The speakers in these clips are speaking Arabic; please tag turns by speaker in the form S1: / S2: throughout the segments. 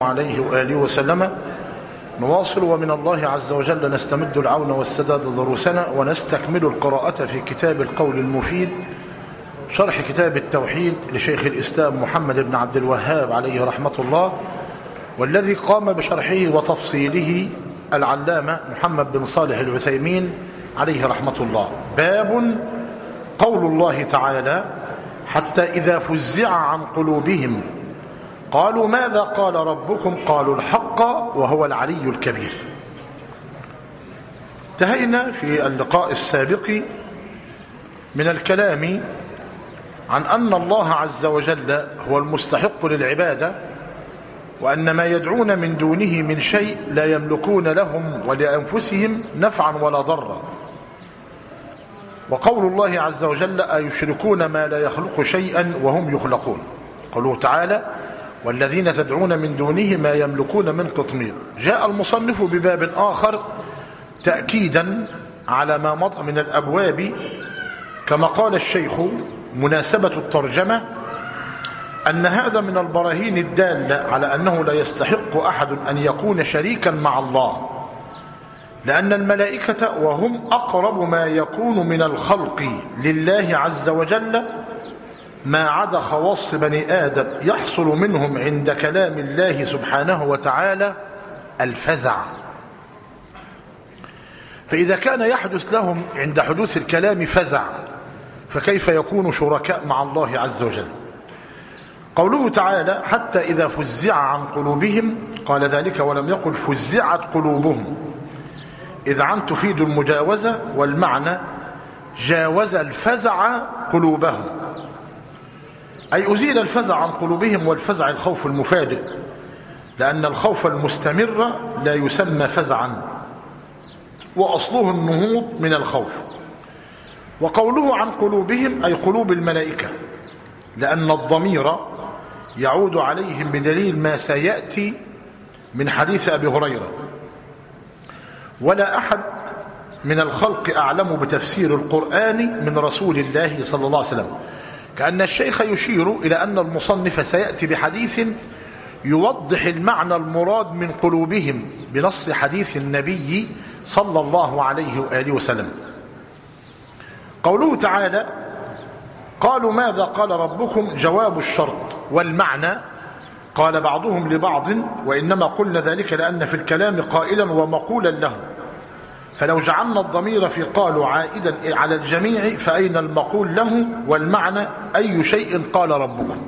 S1: عليه وآله وسلم. نواصل ومن الله عز وجل نستمد العون والسداد دروسنا، ونستكمل القراءة في كتاب القول المفيد شرح كتاب التوحيد لشيخ الإسلام محمد بن عبد الوهاب عليه رحمة الله، والذي قام بشرحه وتفصيله العلامة محمد بن صالح العثيمين عليه رحمة الله. باب قول الله تعالى: حتى إذا فزع عن قلوبهم قالوا ماذا قال ربكم قالوا الحق وهو العلي الكبير. انتهينا في اللقاء السابق من الكلام عن أن الله عز وجل هو المستحق للعبادة، وأن ما يدعون من دونه من شيء لا يملكون لهم ولأنفسهم نفعا ولا ضرا. وقول الله عز وجل: أيشركون ما لا يخلق شيئا وهم يخلقون. قوله تعالى: والذين تدعون من دونه ما يملكون من قطمير. جاء المصنف بباب آخر تأكيدا على ما مضى من الأبواب، كما قال الشيخ مناسبة الترجمة أن هذا من البراهين الدالة على أنه لا يستحق أحد أن يكون شريكا مع الله، لأن الملائكة وهم أقرب ما يكون من الخلق لله عز وجل، ما عدا خواص بني آدم يحصل منهم عند كلام الله سبحانه وتعالى الفزع. فإذا كان يحدث لهم عند حدوث الكلام فزع، فكيف يكون شركاء مع الله عز وجل؟ قوله تعالى: حتى إذا فزع عن قلوبهم، قال ذلك ولم يقل فزعت قلوبهم، إذ عن تفيد المجاوزة، والمعنى جاوز الفزع قلوبهم، أي أزيل الفزع عن قلوبهم. والفزع الخوف المفاجئ، لأن الخوف المستمر لا يسمى فزعا، وأصله النهوض من الخوف. وقوله عن قلوبهم أي قلوب الملائكة، لأن الضمير يعود عليهم بدليل ما سيأتي من حديث أبي هريرة. ولا أحد من الخلق أعلم بتفسير القرآن من رسول الله صلى الله عليه وسلم، كأن الشيخ يشير إلى أن المصنف سيأتي بحديث يوضح المعنى المراد من قلوبهم بنص حديث النبي صلى الله عليه وآله وسلم. قوله تعالى: قالوا ماذا قال ربكم، جواب الشرط. والمعنى قال بعضهم لبعض: وإنما قلنا ذلك لأن في الكلام قائلا ومقولا له، فلو جعلنا الضمير في قالوا عائدا على الجميع فأين المقول له؟ والمعنى أي شيء قال ربكم.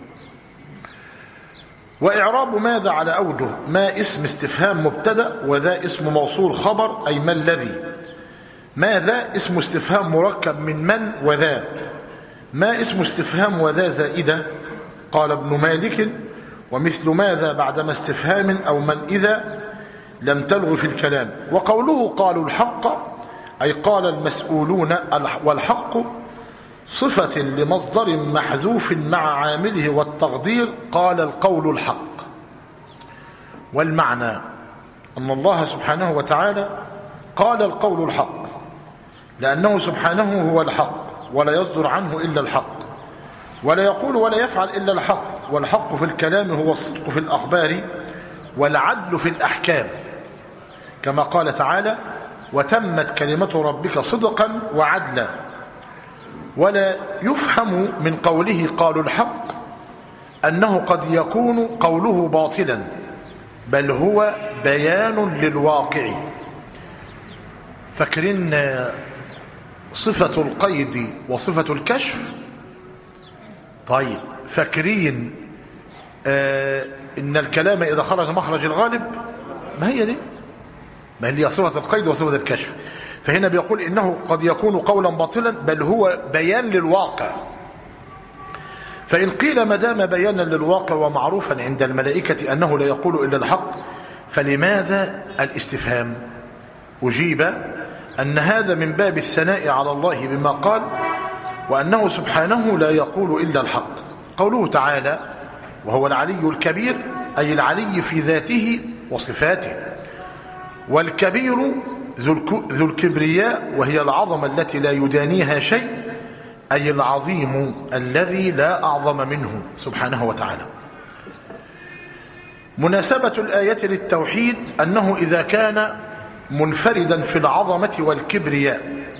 S1: وإعراب ماذا على أوجه: ما اسم استفهام مبتدأ، وذا اسم موصول خبر أي ما الذي. ماذا اسم استفهام مركب من وذا. ما اسم استفهام وذا زائدة، قال ابن مالك: ومثل ماذا بعدما استفهام أو من إذا لم تلغ في الكلام. وقوله قالوا الحق أي قال المسؤولون، والحق صفة لمصدر محذوف مع عامله، والتقدير قال القول الحق. والمعنى أن الله سبحانه وتعالى قال القول الحق، لأنه سبحانه هو الحق، ولا يصدر عنه إلا الحق، ولا يقول ولا يفعل إلا الحق. والحق في الكلام هو الصدق في الأخبار، والعدل في الأحكام، كما قال تعالى: وتمت كلمة ربك صدقا وعدلا. ولا يفهم من قوله قالوا الحق أنه قد يكون قوله باطلا، بل هو بيان للواقع. فاكرين صفة القيد وصفة الكشف؟ طيب، فاكرين إن الكلام إذا خرج مخرج الغالب؟ ما هي دي، ما هي صفة القيد وصفة الكشف. فهنا بيقول إنه قد يكون قولا باطلا، بل هو بيان للواقع. فإن قيل ما دام بيانا للواقع ومعروفا عند الملائكة أنه لا يقول إلا الحق، فلماذا الاستفهام؟ أجيب أن هذا من باب الثناء على الله بما قال، وأنه سبحانه لا يقول إلا الحق. قوله تعالى: وهو العلي الكبير، أي العلي في ذاته وصفاته. والكبير ذو الكبرياء، وهي العظمة التي لا يدانيها شيء، أي العظيم الذي لا أعظم منه سبحانه وتعالى. مناسبة الآية للتوحيد أنه إذا كان منفردا في العظمة والكبرياء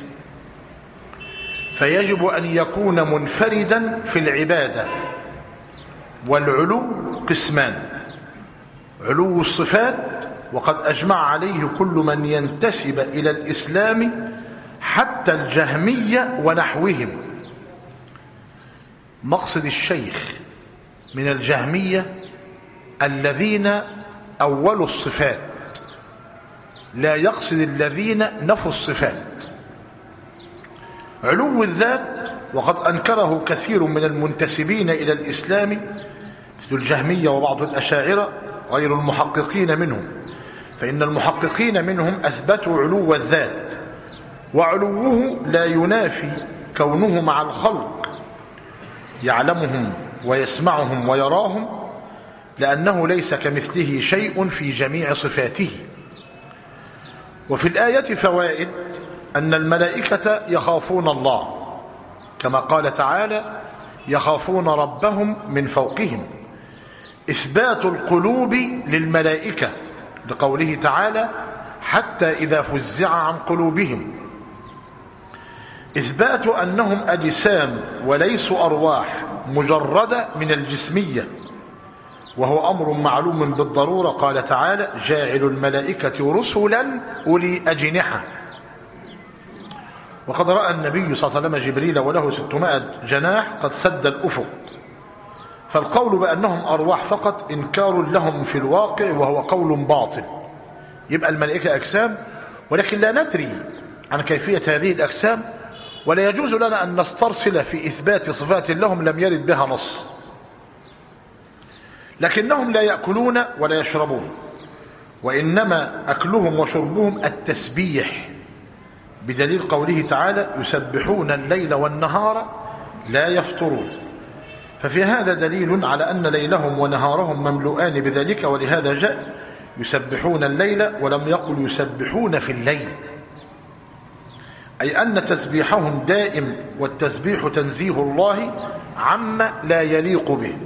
S1: فيجب أن يكون منفردا في العبادة. والعلو قسمان: علو الصفات، وقد أجمع عليه كل من ينتسب إلى الإسلام حتى الجهمية ونحوهم. مقصد الشيخ من الجهمية الذين أولوا الصفات، لا يقصد الذين نفوا الصفات. علو الذات وقد أنكره كثير من المنتسبين إلى الإسلام مثل الجهمية وبعض الأشاعرة غير المحققين منهم، فإن المحققين منهم أثبتوا علو الذات، وعلوه لا ينافي كونه مع الخلق يعلمهم ويسمعهم ويراهم، لأنه ليس كمثله شيء في جميع صفاته. وفي الآية فوائد: أن الملائكة يخافون الله، كما قال تعالى: يخافون ربهم من فوقهم. إثبات القلوب للملائكة لقوله تعالى: حتى إذا فزع عن قلوبهم. إثبات أنهم أجسام وليسوا أرواح مجردة من الجسمية، وهو أمر معلوم بالضرورة. قال تعالى: جاعل الملائكة رسلا أولي أجنحة. وقد رأى النبي صلى الله عليه وسلم جبريل وله 600 جناح قد سد الأفق. فالقول بأنهم أرواح فقط إنكار لهم في الواقع، وهو قول باطل. يبقى الملائكة أجسام، ولكن لا ندري عن كيفية هذه الأجسام، ولا يجوز لنا أن نسترسل في إثبات صفات لهم لم يرد بها نص. لكنهم لا يأكلون ولا يشربون، وإنما أكلهم وشربهم التسبيح، بدليل قوله تعالى: يسبحون الليل والنهار لا يفطرون. ففي هذا دليل على أن ليلهم ونهارهم مملوءان بذلك، ولهذا جاء يسبحون الليل ولم يقل يسبحون في الليل، أي أن تسبيحهم دائم، والتسبيح تنزيه الله عما لا يليق به.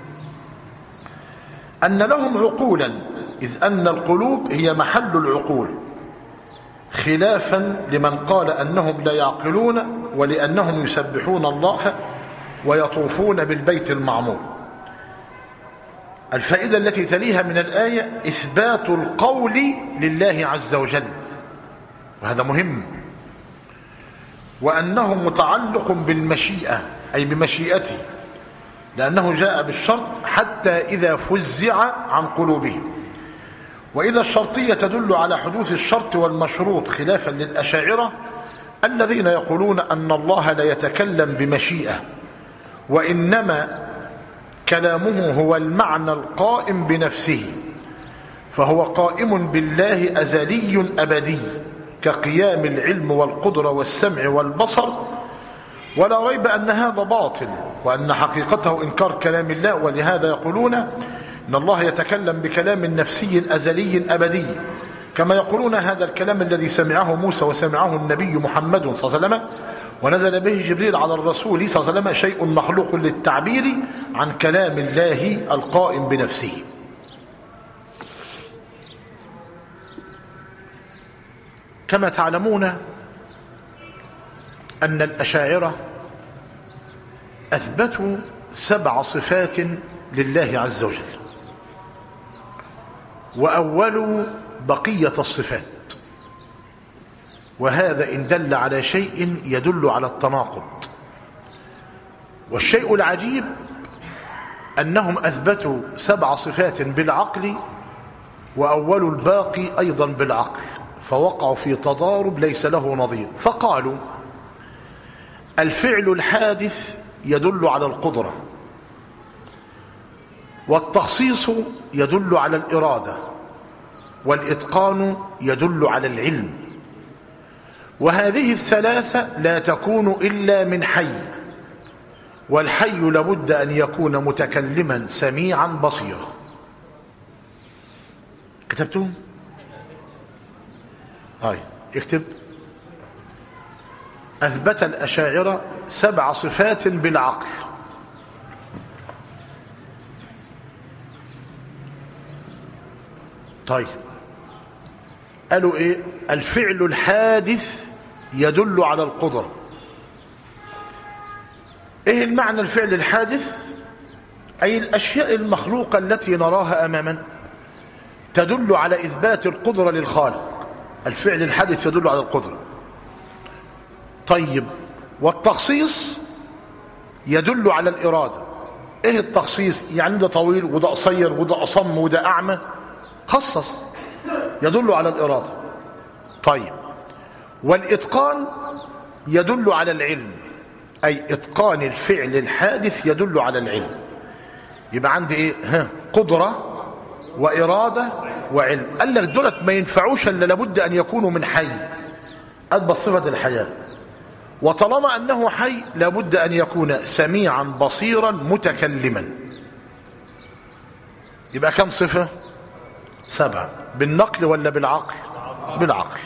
S1: أن لهم عقولا، إذ أن القلوب هي محل العقول، خلافا لمن قال أنهم لا يعقلون، ولأنهم يسبحون الله ويطوفون بالبيت المعمور. الفائدة التي تليها من الآية إثبات القول لله عز وجل، وهذا مهم، وأنه متعلق بالمشيئة، أي بمشيئته، لأنه جاء بالشرط: حتى إذا فزع عن قلوبهم. وإذا الشرطية تدل على حدوث الشرط والمشروط، خلافا للأشاعرة الذين يقولون أن الله لا يتكلم بمشيئة، وإنما كلامه هو المعنى القائم بنفسه، فهو قائم بالله أزلي أبدي، كقيام العلم والقدرة والسمع والبصر. ولا ريب أن هذا باطل، وأن حقيقته إنكار كلام الله. ولهذا يقولون إن الله يتكلم بكلام نفسي أزلي أبدي، كما يقولون هذا الكلام الذي سمعه موسى وسمعه النبي محمد صلى الله عليه وسلم ونزل به جبريل على الرسول صلى الله عليه وسلم شيء مخلوق للتعبير عن كلام الله القائم بنفسه. كما تعلمون أن الأشاعرة أثبتوا 7 صفات لله عز وجل، وأولوا بقية الصفات، وهذا إن دل على شيء يدل على التناقض. والشيء العجيب أنهم أثبتوا 7 صفات بالعقل، وأولوا الباقي أيضا بالعقل، فوقعوا في تضارب ليس له نظير. فقالوا: الفعل الحادث يدل على القدرة، والتخصيص يدل على الإرادة، والإتقان يدل على العلم. وهذه الثلاثة لا تكون إلا من حي، والحي لابد أن يكون متكلما سميعا بصيرا. كتبتم؟ هاي اكتب: أثبت الأشاعرة 7 صفات بالعقل، طيب قالوا ايه؟ الفعل الحادث يدل على القدرة. ايه المعنى الفعل الحادث؟ اي الاشياء المخلوقة التي نراها امامنا تدل على اثبات القدرة للخالق. الفعل الحادث يدل على القدرة. طيب والتخصيص يدل على الإرادة. ايه التخصيص؟ يعني ده طويل وده قصير وده أصم وده أعمى، خصص، يدل على الإرادة. طيب والإتقان يدل على العلم، أي إتقان الفعل الحادث يدل على العلم. يبقى عندي ايه؟ قدرة وإرادة وعلم. قال لك دولت ما ينفعوش الا لابد أن يكونوا من حي، أثبت صفة الحياة. وطالما أنه حي لابد أن يكون سميعا بصيرا متكلما. يبقى كم صفة؟ 7. بالنقل ولا بالعقل؟ بالعقل.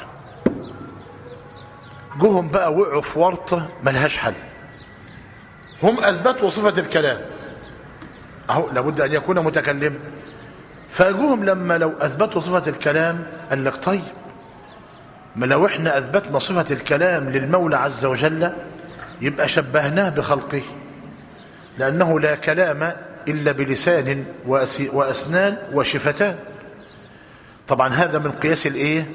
S1: جوهم بقى وقعوا في ورطة ملهاش حل. هم أثبتوا صفة الكلام، أهو لابد أن يكون متكلما. فجوهم لما لو أثبتوا صفة الكلام قال لك طيب ما لو احنا أثبتنا صفة الكلام للمولى عز وجل يبقى شبهناه بخلقه، لأنه لا كلام إلا بلسان وأسنان وشفتان. طبعا هذا من قياس الايه؟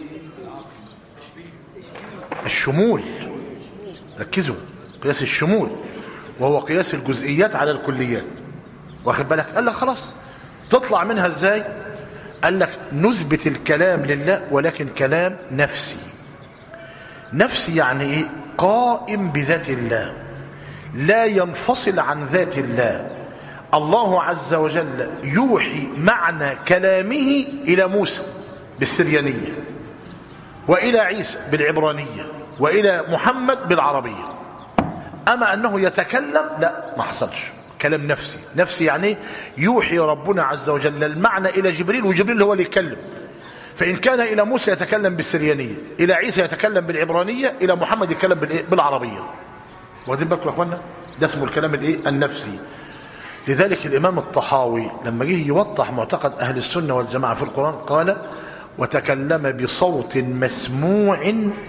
S1: الشمول. ركزوا، قياس الشمول، وهو قياس الجزئيات على الكليات. واخد بالك؟ قال لك خلاص تطلع منها ازاي؟ قال لك نثبت الكلام لله ولكن كلام نفسي. نفسي يعني ايه؟ قائم بذات الله، لا ينفصل عن ذات الله. الله عز وجل يوحي معنى كلامه إلى موسى بالسريانية، وإلى عيسى بالعبرانية، وإلى محمد بالعربية. أما أنه يتكلم لا، ما حصلش. كلام نفسي. نفسي يعني يوحي ربنا عز وجل المعنى إلى جبريل، وجبريل هو اللي يتكلم. فإن كان إلى موسى يتكلم بالسريانية، إلى عيسى يتكلم بالعبرانية، إلى محمد يتكلم بالعربية. واخدين بالكم يا اخوانا؟ ده اسمه الكلام الايه؟ النفسي. لذلك الإمام الطحاوي لما جه يوضح معتقد أهل السنة والجماعة في القرآن قال: وتكلم بصوت مسموع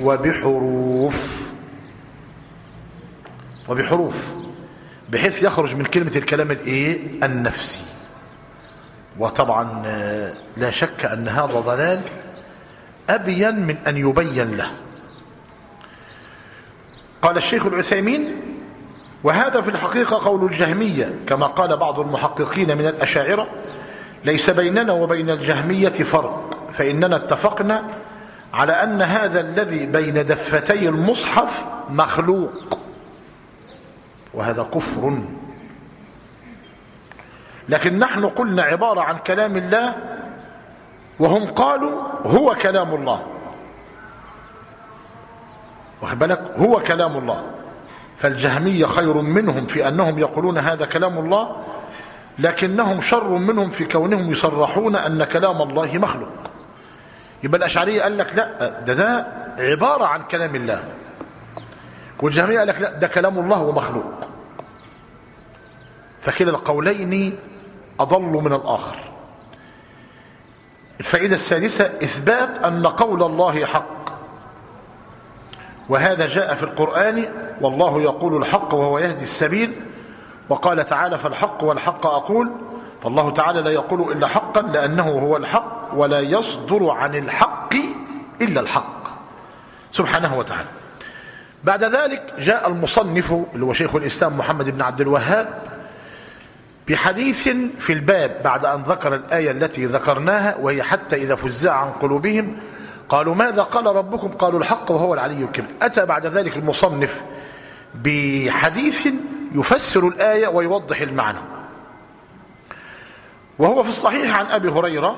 S1: وبحروف بحيث يخرج من كلمة الكلام الايه؟ النفسي. وطبعا لا شك أن هذا ضلال أبين من أن يبين له. قال الشيخ العثيمين: وهذا في الحقيقة قول الجهمية، كما قال بعض المحققين من الأشاعرة: ليس بيننا وبين الجهمية فرق، فإننا اتفقنا على أن هذا الذي بين دفتي المصحف مخلوق، وهذا كفر. لكن نحن قلنا عبارة عن كلام الله، وهم قالوا هو كلام الله. واخد بالك؟ هو كلام الله. فالجهمية خير منهم في أنهم يقولون هذا كلام الله، لكنهم شر منهم في كونهم يصرحون أن كلام الله مخلوق. يبقى الأشعرية قال لك لا، ده عبارة عن كلام الله، والجهمية قال لك لا، ده كلام الله ومخلوق. فكلا القولين أضل من الآخر. الفائدة السادسة: إثبات أن قول الله حق، وهذا جاء في القرآن: والله يقول الحق وهو يهدي السبيل. وقال تعالى: فالحق والحق أقول. فالله تعالى لا يقول إلا حقا لأنه هو الحق، ولا يصدر عن الحق إلا الحق سبحانه وتعالى. بعد ذلك جاء المصنف اللي هو شيخ الإسلام محمد بن عبد الوهاب بحديث في الباب بعد أن ذكر الآية التي ذكرناها، وهي: حتى إذا فزع عن قلوبهم قالوا ماذا قال ربكم قالوا الحق وهو العلي الكبير. أتى بعد ذلك المصنف بحديث يفسر الآية ويوضح المعنى، وهو في الصحيح عن أبي هريرة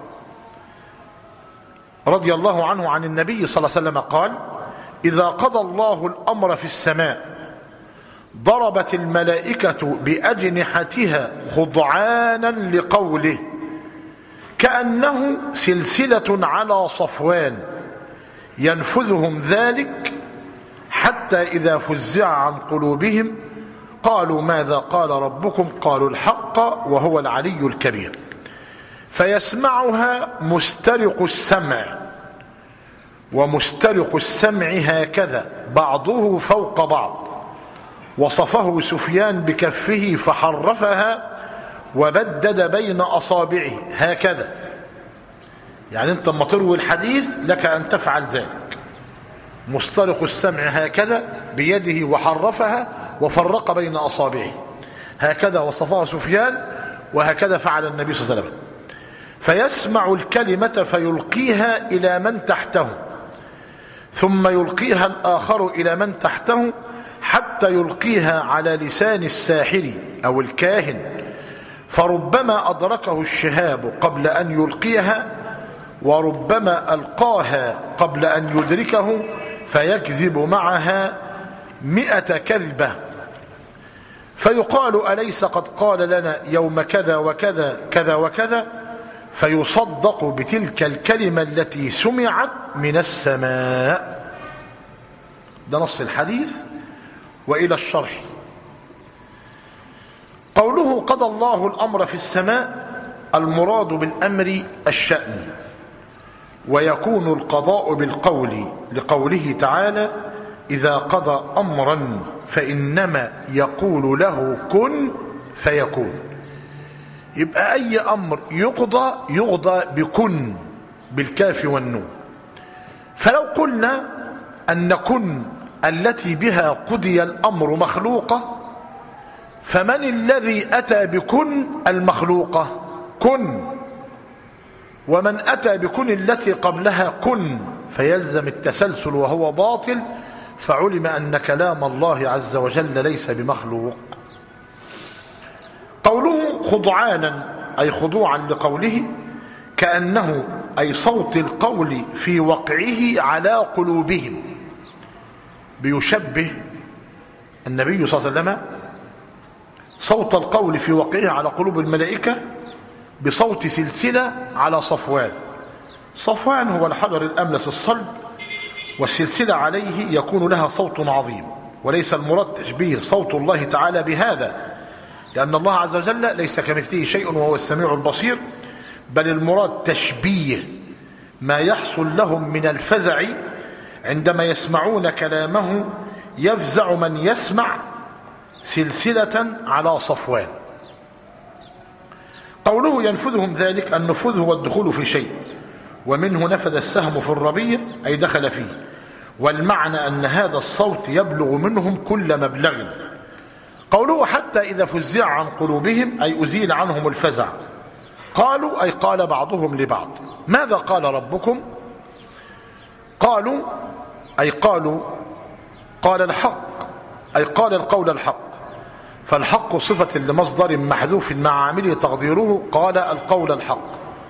S1: رضي الله عنه عن النبي صلى الله عليه وسلم قال: إذا قضى الله الأمر في السماء ضربت الملائكة بأجنحتها خضعانا لقوله، كأنه سلسلة على صفوان، ينفذهم ذلك حتى إذا فزع عن قلوبهم قالوا ماذا قال ربكم قالوا الحق وهو العلي الكبير. فيسمعها مسترق السمع، ومسترق السمع هكذا بعضه فوق بعض. وصفه سفيان بكفه فحرفها وبدد بين أصابعه هكذا. يعني أنت لما تروي الحديث لك أن تفعل ذلك. مسترق السمع هكذا بيده وحرفها وفرق بين أصابعه هكذا وصفها سفيان، وهكذا فعل النبي صلى الله عليه وسلم. فيسمع الكلمة فيلقيها إلى من تحته، ثم يلقيها الآخر إلى من تحته حتى يلقيها على لسان الساحر أو الكاهن، فربما أدركه الشهاب قبل أن يلقيها، وربما ألقاها قبل أن يدركه فيكذب معها 100 كذبة، فيقال أليس قد قال لنا يوم كذا وكذا كذا وكذا، فيصدق بتلك الكلمة التي سمعت من السماء. ده نص الحديث. وإلى الشرح. قوله قضى الله الأمر في السماء، المراد بالأمر الشأن، ويكون القضاء بالقول، لقوله تعالى إذا قضى أمرا فإنما يقول له كن فيكون. يبقى أي أمر يقضى بكن بالكاف والنون. فلو قلنا أن كن التي بها قضي الأمر مخلوقة، فمن الذي أتى بكن المخلوقة؟ كن. ومن أتى بكن التي قبلها كن، فيلزم التسلسل وهو باطل، فعلم أن كلام الله عز وجل ليس بمخلوق. قوله خضعانا أي خضوعا لقوله، كأنه أي صوت القول في وقعه على قلوبهم. بيشبه النبي صلى الله عليه وسلم صوت القول في وقعه على قلوب الملائكة بصوت سلسلة على صفوان. صفوان هو الحجر الأملس الصلب، والسلسلة عليه يكون لها صوت عظيم، وليس المراد تشبيه صوت الله تعالى بهذا، لأن الله عز وجل ليس كمثله شيء وهو السميع البصير، بل المراد تشبيه ما يحصل لهم من الفزع عندما يسمعون كلامه. يفزع من يسمع سلسلة على صفوان. قوله ينفذهم ذلك، النفوذ هو الدخول في شيء، ومنه نفذ السهم في الربيع أي دخل فيه، والمعنى أن هذا الصوت يبلغ منهم كل مبلغ. قوله حتى إذا فزع عن قلوبهم أي أزيل عنهم الفزع. قالوا أي قال بعضهم لبعض ماذا قال ربكم؟ قالوا أي قال الحق أي قال القول الحق. فالحق صفة لمصدر محذوف مع عامله تقديره قال القول الحق.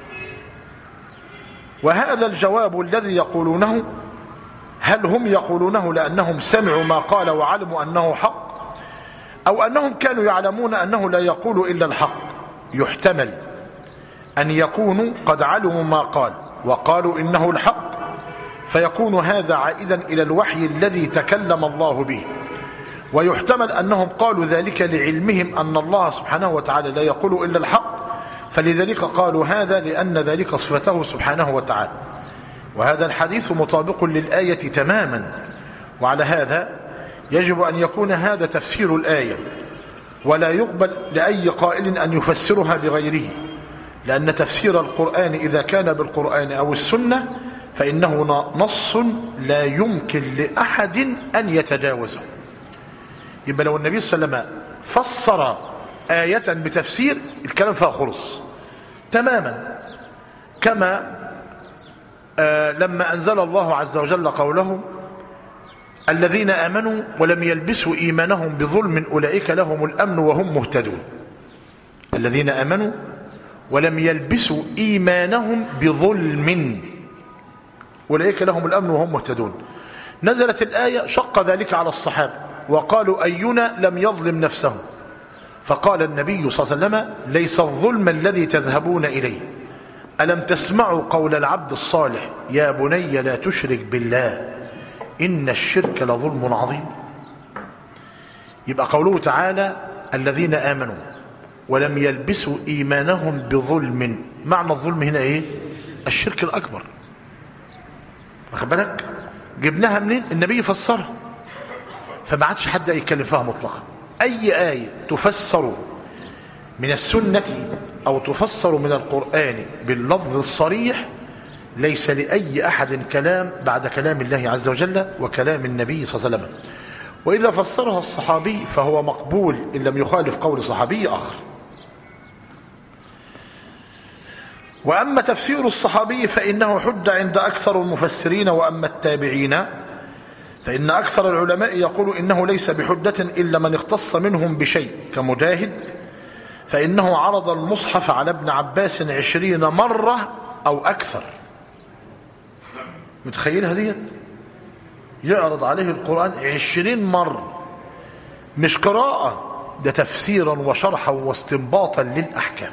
S1: وهذا الجواب الذي يقولونه، هل هم يقولونه لأنهم سمعوا ما قال وعلموا أنه حق، أو أنهم كانوا يعلمون أنه لا يقول إلا الحق؟ يحتمل أن يكونوا قد علموا ما قال وقالوا إنه الحق، فيكون هذا عائدا إلى الوحي الذي تكلم الله به. ويحتمل أنهم قالوا ذلك لعلمهم أن الله سبحانه وتعالى لا يقول إلا الحق، فلذلك قالوا هذا لأن ذلك صفته سبحانه وتعالى. وهذا الحديث مطابق للآية تماما، وعلى هذا يجب أن يكون هذا تفسير الآية، ولا يقبل لأي قائل أن يفسرها بغيره، لأن تفسير القرآن إذا كان بالقرآن أو السنة فإنه نص لا يمكن لأحد أن يتجاوزه. يبقى لو النبي صلى الله عليه وسلم فسر آية بتفسير، الكلام فيها خلص تماما، كما لما أنزل الله عز وجل قوله الذين آمنوا ولم يلبسوا إيمانهم بظلم أولئك لهم الأمن وهم مهتدون. الذين آمنوا ولم يلبسوا إيمانهم بظلم أولئك لهم الأمن وهم مهتدون. نزلت الآية شق ذلك على الصحابة وقالوا أينا لم يظلم نفسه، فقال النبي صلى الله عليه وسلم ليس الظلم الذي تذهبون إليه، ألم تسمعوا قول العبد الصالح يا بني لا تشرك بالله إن الشرك لظلم عظيم. يبقى قوله تعالى الذين آمنوا ولم يلبسوا إيمانهم بظلم. معنى الظلم هنا إيه؟ الشرك الأكبر. واخد بالك؟ جبناها منين؟ النبي فسرها، فما عادش حد يتكلم فيها مطلقا. أي آية تفسر من السنة أو تفسر من القرآن باللفظ الصريح ليس لأي أحد كلام بعد كلام الله عز وجل وكلام النبي صلى الله عليه وسلم. وإذا فسرها الصحابي فهو مقبول إن لم يخالف قول صحابي آخر. وأما تفسير الصحابي فإنه حج عند أكثر المفسرين. وأما التابعين فإن أكثر العلماء يقول إنه ليس بحجة إلا من اختص منهم بشيء كمجاهد، فإنه عرض المصحف على ابن عباس 20 مرة أو أكثر. متخيل هذيت؟ يعرض عليه القرآن 20 مرة، مش قراءة، ده تفسيرا وشرحا واستنباطا للأحكام.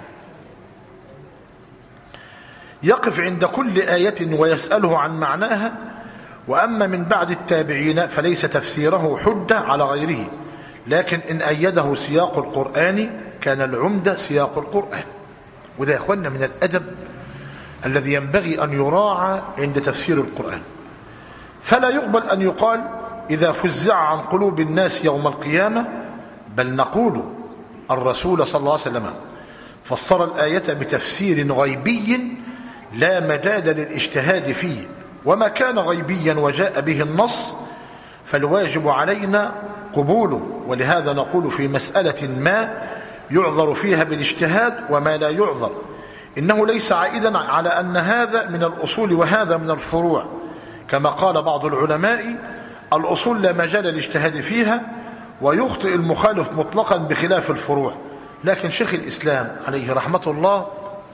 S1: يقف عند كل آية ويسأله عن معناها. وأما من بعد التابعين فليس تفسيره حجة على غيره، لكن إن أيده سياق القرآن كان العمدة سياق القرآن. وده يا أخوانا من الأدب الذي ينبغي أن يراعى عند تفسير القرآن. فلا يقبل أن يقال إذا فزع عن قلوب الناس يوم القيامة، بل نقول الرسول صلى الله عليه وسلم فسر الآية بتفسير غيبي لا مجال للاجتهاد فيه، وما كان غيبيا وجاء به النص فالواجب علينا قبوله. ولهذا نقول في مسألة ما يعذر فيها بالاجتهاد وما لا يعذر إنه ليس عائدا على أن هذا من الأصول وهذا من الفروع، كما قال بعض العلماء الأصول لا مجال للاجتهاد فيها ويخطئ المخالف مطلقا بخلاف الفروع. لكن شيخ الإسلام عليه رحمة الله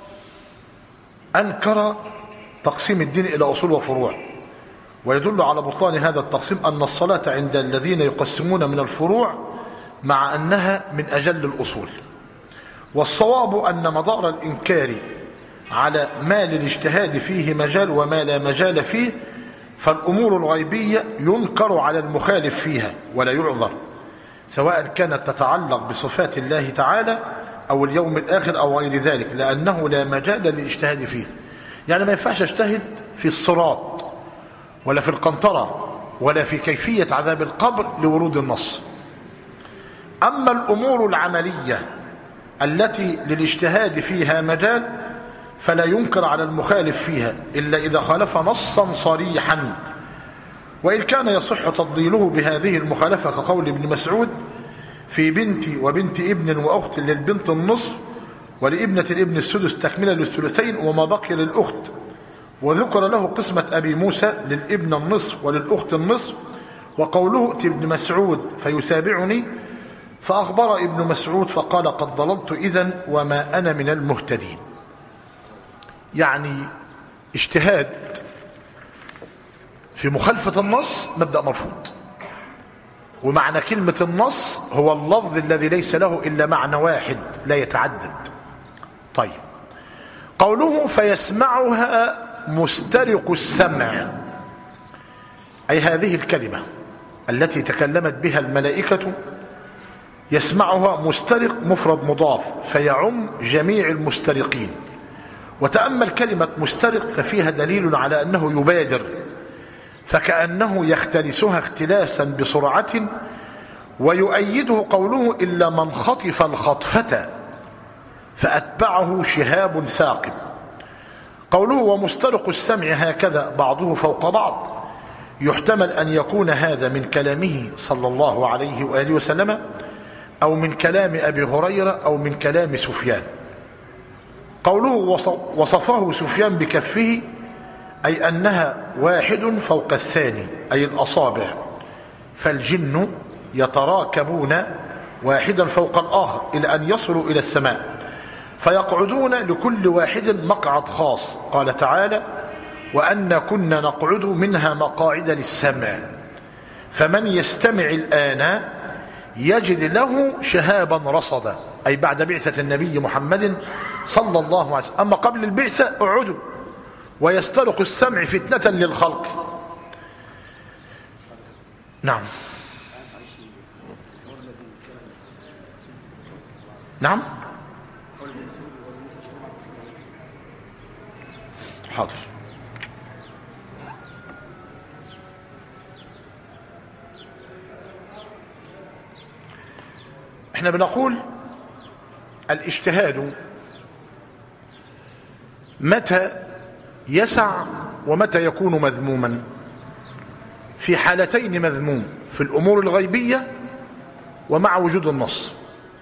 S1: أنكر تقسيم الدين إلى أصول وفروع، ويدل على بطلان هذا التقسيم أن الصلاة عند الذين يقسمون من الفروع مع أنها من أجل الأصول. والصواب أن مدار الإنكار على ما للاجتهاد فيه مجال وما لا مجال فيه، فالأمور الغيبية ينكر على المخالف فيها ولا يعذر، سواء كانت تتعلق بصفات الله تعالى أو اليوم الآخر أو غير ذلك، لأنه لا مجال للاجتهاد فيه. يعني ما ينفعش اجتهد في الصراط ولا في القنطرة ولا في كيفية عذاب القبر لورود النص. أما الأمور العملية التي للاجتهاد فيها مجال فلا ينكر على المخالف فيها إلا إذا خالف نصا صريحا، وإن كان يصح تضليله بهذه المخالفة كقول ابن مسعود في بنتي وبنت ابن وأخت للبنت النصف ولابنة الابن السدس تكملة للثلثين وما بقي للأخت. وذكر له قسمة أبي موسى للابن النصف وللأخت النصف. وقوله ائت ابن مسعود فيتابعني، فأخبر ابن مسعود فقال قد ضللت إذن وما أنا من المهتدين. يعني اجتهاد في مخالفة النص مبدأ مرفوض. ومعنى كلمة النص هو اللفظ الذي ليس له إلا معنى واحد لا يتعدد. طيب، قوله فيسمعها مسترق السمع، أي هذه الكلمة التي تكلمت بها الملائكة يسمعها مسترق مفرد مضاف فيعم جميع المسترقين. وتأمل كلمة مسترق ففيها دليل على أنه يبادر، فكأنه يختلسها اختلاسا بسرعة. ويؤيده قوله إلا من خطف الخطفة فأتبعه شهاب ثاقب. قوله ومسترق السمع هكذا بعضه فوق بعض، يحتمل أن يكون هذا من كلامه صلى الله عليه وآله وسلم أو من كلام أبي هريرة أو من كلام سفيان. قوله وصفه سفيان بكفه أي أنها واحد فوق الثاني أي الأصابع، فالجن يتراكبون واحدا فوق الآخر إلى أن يصلوا إلى السماء، فيقعدون لكل واحد مقعد خاص. قال تعالى وأن كنا نقعد منها مقاعد للسمع فمن يستمع الآن يجد له شهابا رصدا، أي بعد بعثة النبي محمد صلى الله عليه وسلم. أما قبل البعثة اقعدوا. ويسترق السمع فتنة للخلق. نعم نعم حاضر. احنا بنقول الاجتهاد متى يسع ومتى يكون مذموما. في حالتين مذموم: في الأمور الغيبية ومع وجود النص.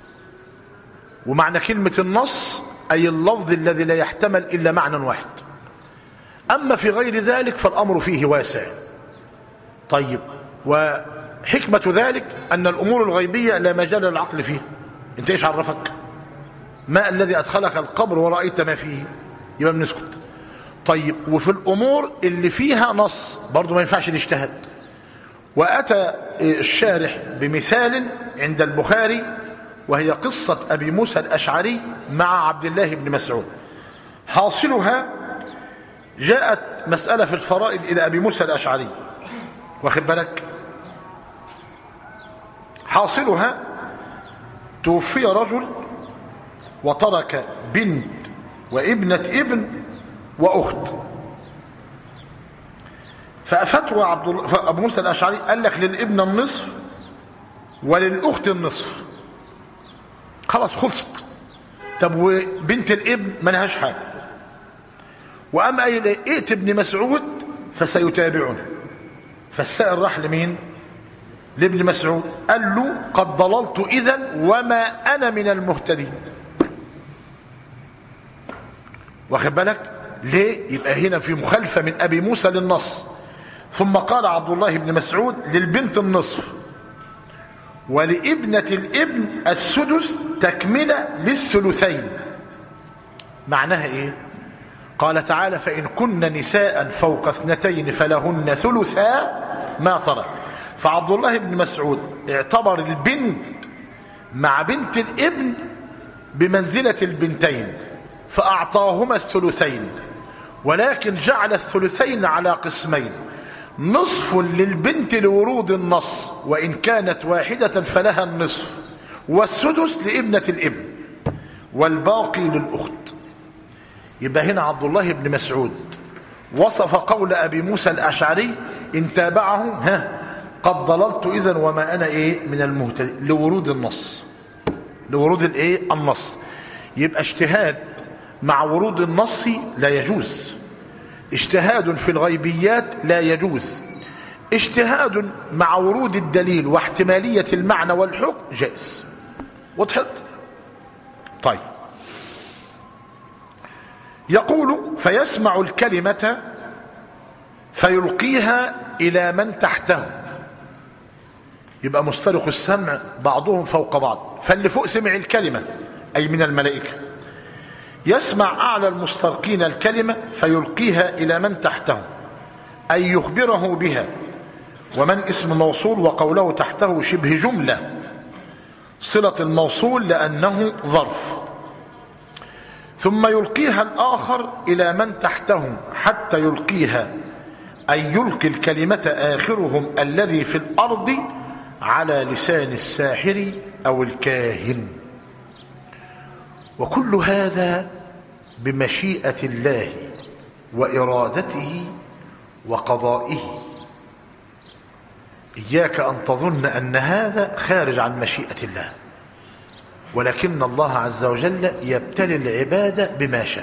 S1: ومعنى كلمة النص أي اللفظ الذي لا يحتمل إلا معنى واحد. أما في غير ذلك فالأمر فيه واسع. طيب، وحكمة ذلك أن الأمور الغيبية لا مجال للعقل فيه. أنت إيش عرفك؟ ما الذي أدخلك القبر ورأيت ما فيه؟ يبقى بنسكت. طيب، وفي الأمور اللي فيها نص برضو ما ينفعش نجتهد. وأتى الشارح بمثال عند البخاري، وهي قصة أبي موسى الأشعري مع عبد الله بن مسعود. حاصلها: جاءت مسألة في الفرائض إلى أبي موسى الأشعري، واخد بالك؟ حاصلها: توفي رجل وترك بنت وابنة ابن وأخت. فأفتوى أبو موسى الأشعري قال لك للابن النصف وللأخت النصف. خلاص خلصت. طب وبنت الابن ما لهاش حاجة. وأما ائت ابن مسعود فسيتابعنا. فالسائل راح لمين؟ لابن مسعود. قال له: قد ضللت إذن وما أنا من المهتدين. واخد بالك؟ ليه؟ يبقى هنا في مخالفة من أبي موسى للنص. ثم قال عبد الله بن مسعود: للبنت النصف ولابنة الابن السدس تكملة للثلثين. معناها ايه؟ قال تعالى: فإن كن نساء فوق 2 فلهن ثلثا ما ترك. فعبد الله بن مسعود اعتبر البنت مع بنت الابن بمنزلة البنتين، فأعطاهما الثلثين، ولكن جعل الثلثين على قسمين: نصف للبنت لورود النص وإن كانت واحدة فلها النصف، والسدس لابنة الابن، والباقي للأخت. يبقى هنا عبد الله بن مسعود وصف قول أبي موسى الأشعري إن تابعه: قد ضللت إذن وما أنا من المهتدين، لورود النص. لورود النص. يبقى اجتهاد مع ورود النص لا يجوز. اجتهاد في الغيبيات لا يجوز. اجتهاد مع ورود الدليل واحتمالية المعنى والحكم جائز. وضحت؟ طيب، يقول: فيسمع الكلمة فيلقيها إلى من تحته. يبقى مسترق السمع بعضهم فوق بعض. فاللي فوق سمع الكلمة أي من الملائكة، يسمع أعلى المسترقين الكلمة فيلقيها إلى من تحته، أي يخبره بها. ومن اسم موصول، وقوله تحته شبه جملة صلة الموصول لأنه ظرف. ثم يلقيها الآخر إلى من تحته حتى يلقيها، أي يلقي الكلمة آخرهم الذي في الأرض على لسان الساحر أو الكاهن. وكل هذا بمشيئة الله وإرادته وقضائه. إياك أن تظن أن هذا خارج عن مشيئة الله، ولكن الله عز وجل يبتلي العباد بما شاء.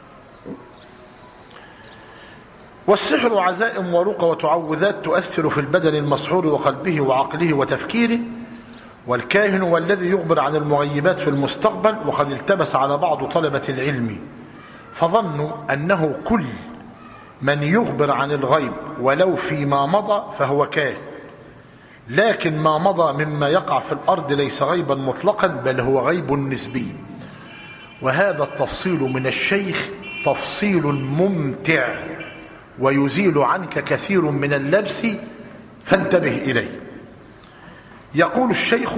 S1: والسحر عزائم ورقى وتعوذات تؤثر في البدن المسحور وقلبه وعقله وتفكيره. والكاهن هو الذي يخبر عن المغيبات في المستقبل. وقد التبس على بعض طلبة العلم فظنوا أنه كل من يخبر عن الغيب ولو فيما مضى فهو كاهن، لكن ما مضى مما يقع في الأرض ليس غيبا مطلقا، بل هو غيب نسبي. وهذا التفصيل من الشيخ تفصيل ممتع ويزيل عنك كثير من اللبس، فانتبه إليه. يقول الشيخ: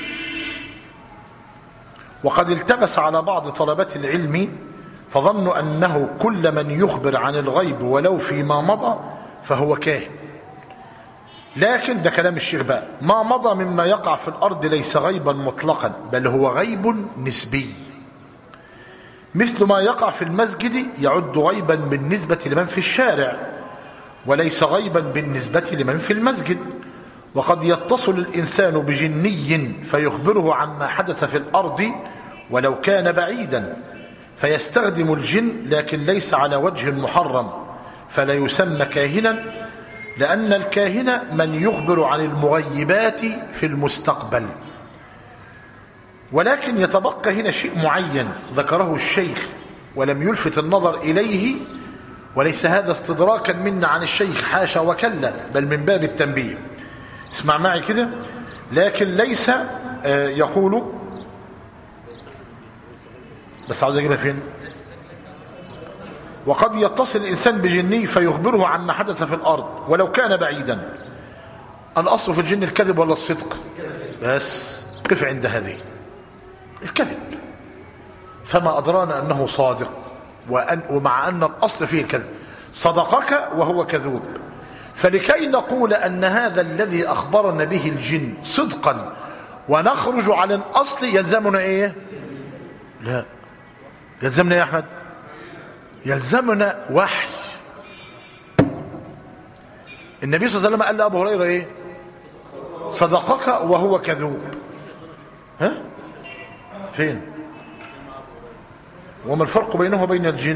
S1: وقد التبس على بعض طلبة العلم فظنوا أنه كل من يخبر عن الغيب ولو فيما مضى فهو كاهن، لكن ده كلام الشيخ بقى: ما مضى مما يقع في الأرض ليس غيبا مطلقا، بل هو غيب نسبي. مثل ما يقع في المسجد يعد غيبا بالنسبة لمن في الشارع وليس غيبا بالنسبة لمن في المسجد. وقد يتصل الإنسان بجني فيخبره عما حدث في الأرض ولو كان بعيدا فيستخدم الجن لكن ليس على وجه محرم فلا يسمى كاهنا، لأن الكاهن من يخبر عن المغيبات في المستقبل. ولكن يتبقى هنا شيء معين ذكره الشيخ ولم يلفت النظر إليه، وليس هذا استدراكا منا عن الشيخ حاشا وكلا، بل من باب التنبيه. اسمع معي كده. لكن ليس يقول، بس عاوز اجيبها فين؟ وقد يتصل الإنسان بجني فيخبره عما حدث في الأرض ولو كان بعيدا. الأصل في الجن الكذب ولا الصدق؟ بس قف عند هذه الكذب، فما أدرانا أنه صادق ومع أن الأصل فيه الكذب. صدقك وهو كذوب. فلكي نقول أن هذا الذي أخبرنا به الجن صدقا ونخرج على الأصل يلزمنا إيه؟ لا، يلزمنا يا أحمد، يلزمنا وحي. النبي صلى الله عليه وسلم قال لأبو هريرة إيه؟ صدقك وهو كذوب. ها؟ فين؟ وما الفرق بينه وبين الجن؟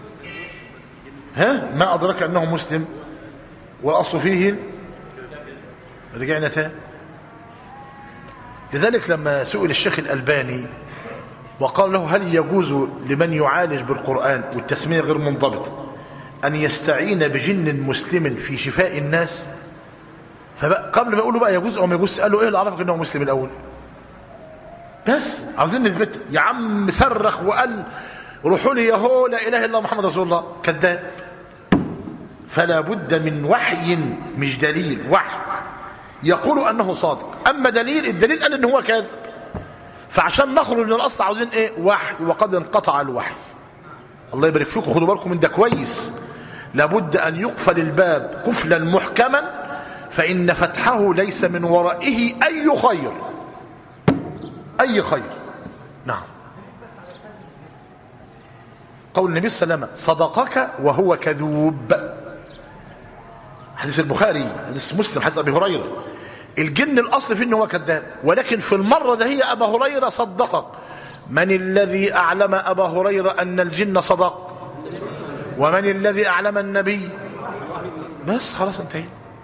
S1: ها؟ ما أدرك أنه مسلم والأصل فيه رجعنا تاني. لذلك لما سئل الشيخ الألباني وقال له هل يجوز لمن يعالج بالقرآن والتسمية غير منضبطة أن يستعين بجن مسلم في شفاء الناس، فقبل ما يقولوا بقى يجوز أو ما يجوز قال له إيه اللي عرفك أنه مسلم الأول؟ بس عاوزين نثبت. يا عم صرخ وقال روحوا لي يهو لا إله إلا محمد رسول الله، كذاب. فلا بد من وحي، مش دليل، وحي يقول أنه صادق. أما الدليل قال أنه هو كاذب. فعشان نخرج من الأصل عاوزين إيه؟ وحي. وقد انقطع الوحي. الله يبارك فيكم، خدوا بالكم من ده كويس. لابد أن يقفل الباب قفلا محكما، فإن فتحه ليس من ورائه أي خير، أي خير. نعم. قول النبي صلى الله عليه وسلم صدقك وهو كذوب، حديث البخاري، حديث مسلم، حديث أبي هريرة. الجن الأصل فيه أنه هو كذاب، ولكن في المرة ده هي أبا هريرة صدقك. من الذي أعلم أبا هريرة أن الجن صدق؟ ومن الذي أعلم النبي؟ بس خلاص انتهي.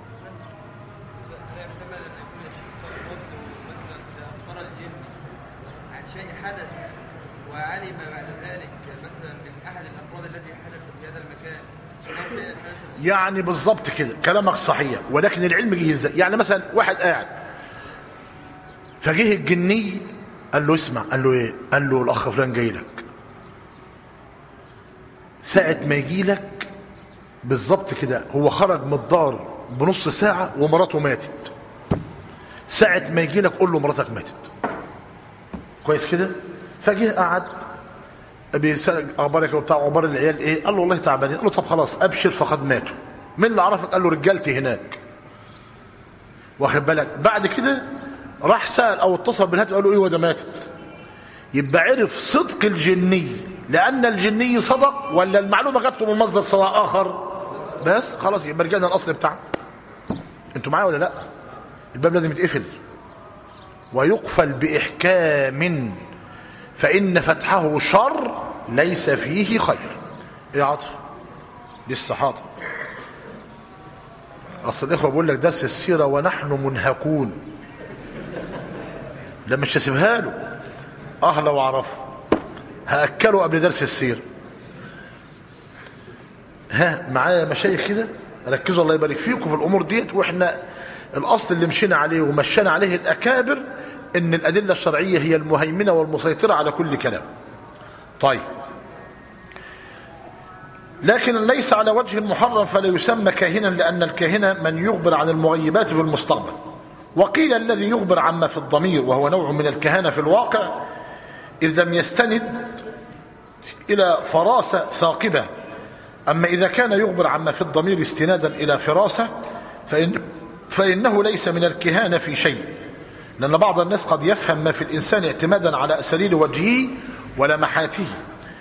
S2: وعلم بعد ذلك مثلا من أحد الأفراد الذي حدث في هذا المكان
S1: يعني بالضبط كده كلامك صحيح، ولكن العلم جه ازاي؟ يعني مثلا واحد قاعد فجه الجني قال له اسمع، قال له ايه؟ قال له الاخ فلان جاي لك. ساعة ما يجي لك بالضبط كده هو خرج من الدار بنص ساعة ومراته ماتت. ساعة ما يجي لك قول له مراتك ماتت. كويس كده؟ فجه قعد بيسأل اخبارك وبتاع اخبار العيال ايه؟ قال له والله تعبانين. قال له طب خلاص ابشر فقد ماتوا. مين اللي عرفك؟ قال له رجالتي هناك. واخد بالك؟ بعد كده راح سأل او اتصل بالهاتف قال له ايه وده ماتت. يبقى عرف صدق الجني لان الجني صدق، ولا المعلومه جات له من مصدر صدق اخر؟ بس خلاص يبقى رجعنا الاصل بتاعنا. انتوا معايا ولا لا؟ الباب لازم يتقفل ويقفل باحكام، فإن فتحه شر ليس فيه خير. ايه يا عاطف؟ لسه حاضر. اصل الاخوه بقول لك درس السيره ونحن منهكون. لا مش هسيبها له، لو اعرفه هاكله قبل درس السيره. ها معايا مشايخ كده ركزوا الله يبارك فيكم في الامور ديت. واحنا الاصل اللي مشينا عليه ومشينا عليه الاكابر ان الادله الشرعيه هي المهيمنه والمسيطره على كل كلام. طيب، لكن ليس على وجه المحرم فلا يسمى كاهنا، لان الكاهن من يخبر عن المغيبات في المستقبل. وقيل الذي يخبر عما في الضمير وهو نوع من الكهانه في الواقع اذ لم يستند الى فراسه ثاقبه. اما اذا كان يخبر عما في الضمير استنادا الى فراسه فانه ليس من الكهانه في شيء، لأن بعض الناس قد يفهم ما في الإنسان اعتمادا على أساليب وجهه ولمحاته،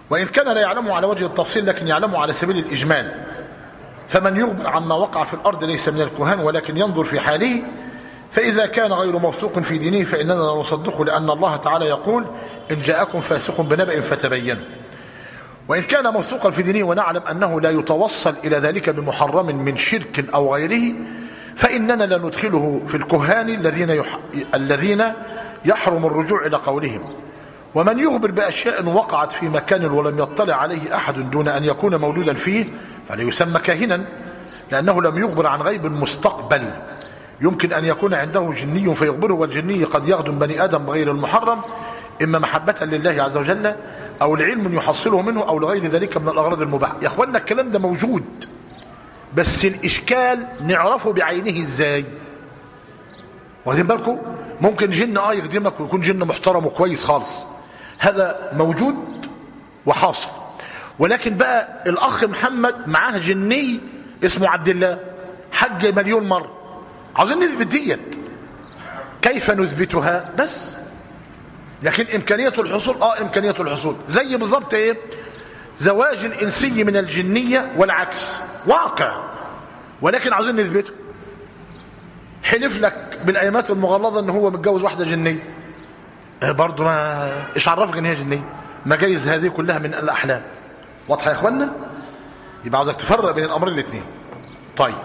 S1: وإن كان لا يعلمه على وجه التفصيل لكن يعلمه على سبيل الإجمال. فمن يخبر عما وقع في الأرض ليس من الكهان ولكن ينظر في حاله، فإذا كان غير موثوق في دينه فإننا لا نصدقه، لأن الله تعالى يقول إن جاءكم فاسق بنبأ فتبينوا. وإن كان موثوقا في دينه ونعلم أنه لا يتوصل إلى ذلك بمحرم من شرك أو غيره فإننا لا ندخله في الكهان الذين يحرم الرجوع إلى قولهم. ومن يخبر بأشياء وقعت في مكان ولم يطلع عليه أحد دون أن يكون مولودا فيه فلا يسمى كاهنا، لأنه لم يخبر عن غيب مستقبل. يمكن أن يكون عنده جني فيخبره، والجني قد يخدم بني آدم بغير المحرم، إما محبة لله عز وجل أو لعلم يحصله منه أو لغير ذلك من الأغراض المباحة. يا أخوانا الكلام ده موجود، بس الإشكال نعرفه بعينه إزاي. واخدين بالكم؟ ممكن جن يخدمك ويكون جن محترم وكويس خالص، هذا موجود وحاصل. ولكن بقى الأخ محمد معاه جني اسمه عبد الله حج مليون مرة، عاوزين نثبت ديت، كيف نثبتها؟ بس لكن إمكانية الحصول إمكانية الحصول زي بالضبط إيه؟ زواج الإنسي من الجنية والعكس واقع، ولكن عاوزين نثبته. حلف لك بالأيامات المغلظة إن هو متجوز واحدة جنية، برضه ما إيش عرفك إن هي جنية؟ ما جايز هذه كلها من الأحلام. واضحة يا إخوانا؟ يبقى عاوزك تفرق بين الأمرين الاثنين. طيب،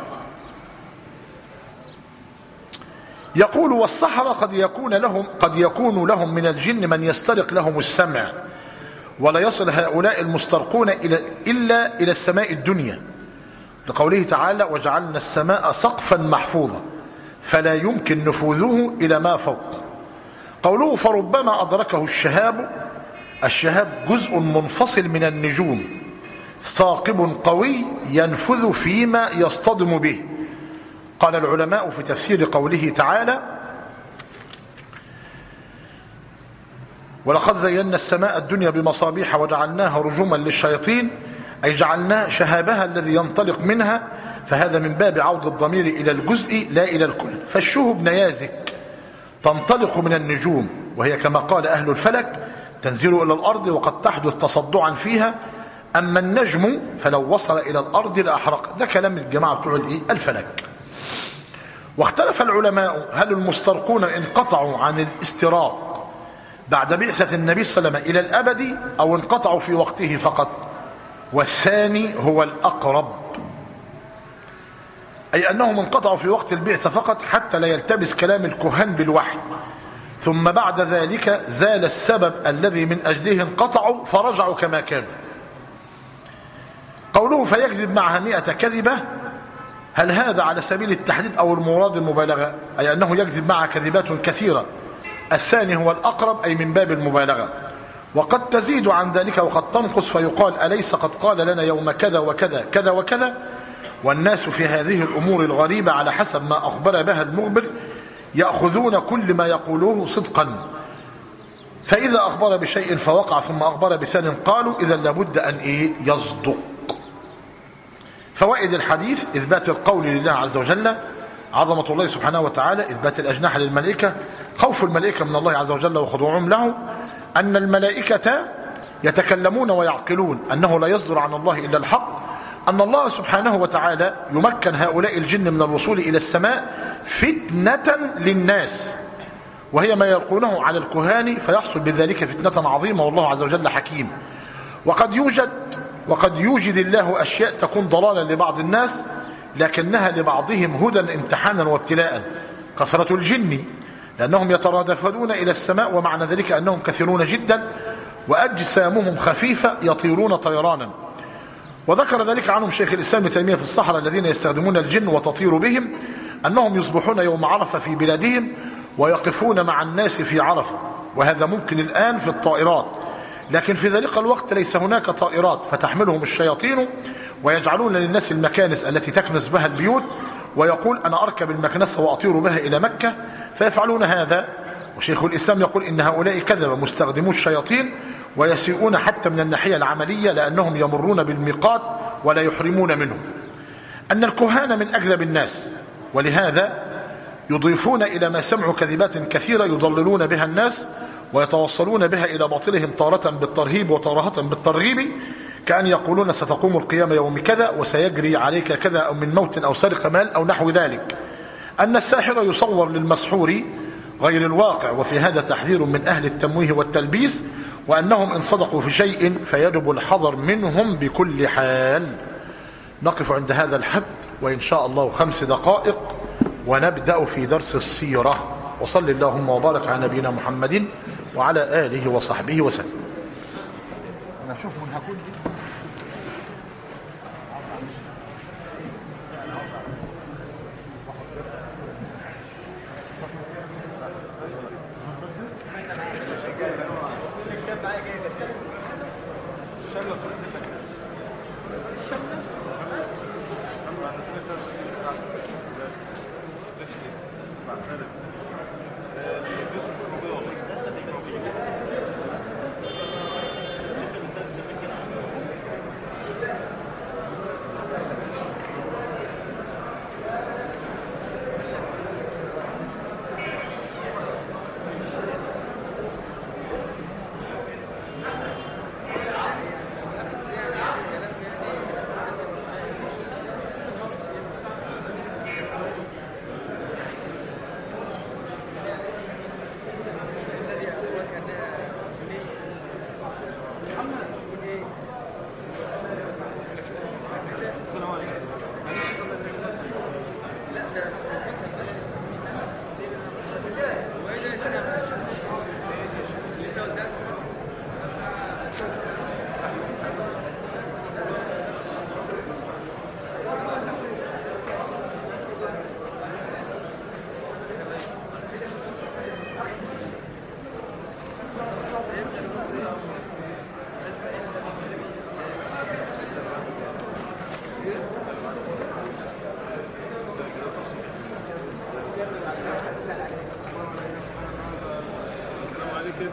S1: يقول والسحرة قد يكون لهم من الجن من يسترق لهم السمع، ولا يصل هؤلاء المسترقون إلا إلى السماء الدنيا، لقوله تعالى وجعلنا السماء سقفا محفوظا فلا يمكن نفوذه إلى ما فوق. قوله فربما أدركه الشهاب جزء منفصل من النجوم ثاقب قوي ينفذ فيما يصطدم به. قال العلماء في تفسير قوله تعالى ولقد زينا السماء الدنيا بمصابيح وجعلناها رجوما للشياطين، أي جعلنا شهابها الذي ينطلق منها، فهذا من باب عود الضمير إلى الجزء لا إلى الكل. فالشهب نيازك تنطلق من النجوم، وهي كما قال أهل الفلك تنزل إلى الأرض وقد تحدث تصدعا فيها، أما النجم فلو وصل إلى الأرض لأحرق. ده كلام الجماعة بتوع الفلك. واختلف العلماء هل المسترقون انقطعوا عن الاستراق بعد بعثة النبي صلى الله عليه وسلم إلى الأبد أو انقطعوا في وقته فقط، والثاني هو الأقرب، أي أنهم انقطعوا في وقت البعثة فقط حتى لا يلتبس كلام الكهان بالوحي، ثم بعد ذلك زال السبب الذي من أجله انقطعوا فرجعوا كما كانوا. قوله فيكذب معها 100 كذبة، هل هذا على سبيل التحديد أو المراد المبالغة؟ أي أنه يكذب معها كذبات كثيرة. الثاني هو الأقرب، أي من باب المبالغة. وقد تزيد عن ذلك وقد تنقص، فيقال أليس قد قال لنا يوم كذا وكذا كذا وكذا. والناس في هذه الأمور الغريبة على حسب ما أخبر بها المخبر يأخذون كل ما يقولوه صدقا، فإذا أخبر بشيء فوقع ثم أخبر بثانٍ قالوا إذا لابد أن يصدق. فوائد الحديث: إثبات القول لله عز وجل، عظمة الله سبحانه وتعالى، إثبات الأجنحة للملائكة، خوف الملائكة من الله عز وجل وخضوعهم له، أن الملائكة يتكلمون ويعقلون، أنه لا يصدر عن الله إلا الحق، أن الله سبحانه وتعالى يمكن هؤلاء الجن من الوصول إلى السماء فتنة للناس، وهي ما يلقونه على الكهان فيحصل بذلك فتنة عظيمة، والله عز وجل حكيم. وقد يوجد الله أشياء تكون ضلالا لبعض الناس لكنها لبعضهم هدى امتحانا وابتلاء، كثرة الجن لأنهم يترادفون إلى السماء، ومعنى ذلك أنهم كثيرون جدا وأجسامهم خفيفة يطيرون طيرانا. وذكر ذلك عنهم شيخ الإسلام ابن تيمية في الصحراء الذين يستخدمون الجن وتطير بهم، أنهم يصبحون يوم عرفة في بلادهم ويقفون مع الناس في عرفة، وهذا ممكن الآن في الطائرات، لكن في ذلك الوقت ليس هناك طائرات فتحملهم الشياطين ويجعلون للناس المكانس التي تكنس بها البيوت، ويقول أنا أركب المكنسة وأطير بها إلى مكة، فيفعلون هذا. وشيخ الإسلام يقول إن هؤلاء كذب مستخدمو الشياطين ويسيئون حتى من الناحية العملية، لأنهم يمرون بالميقات ولا يحرمون منه. أن الكهان من أكذب الناس، ولهذا يضيفون إلى ما سمعوا كذبات كثيرة يضللون بها الناس ويتوصلون بها إلى باطلهم تارة بالترهيب وتارة بالترغيب، كأن يقولون ستقوم القيامة يوم كذا وسيجري عليك كذا أو من موت أو سرق مال أو نحو ذلك. أن الساحر يصور للمسحور غير الواقع، وفي هذا تحذير من أهل التمويه والتلبيس، وأنهم إن صدقوا في شيء فيجب الحذر منهم بكل حال. نقف عند هذا الحد، وإن شاء الله 5 دقائق ونبدأ في درس السيرة. وصل اللهم وبارك على نبينا محمد وعلى آله وصحبه وسلم. أنا أشوف من هكون دي.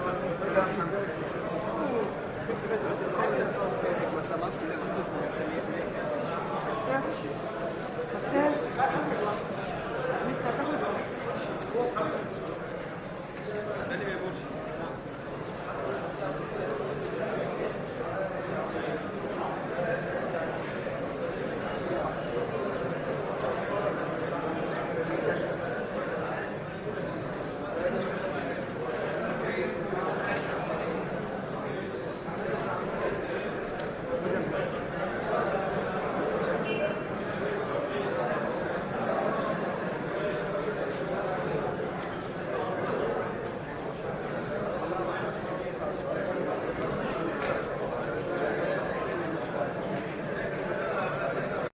S3: بس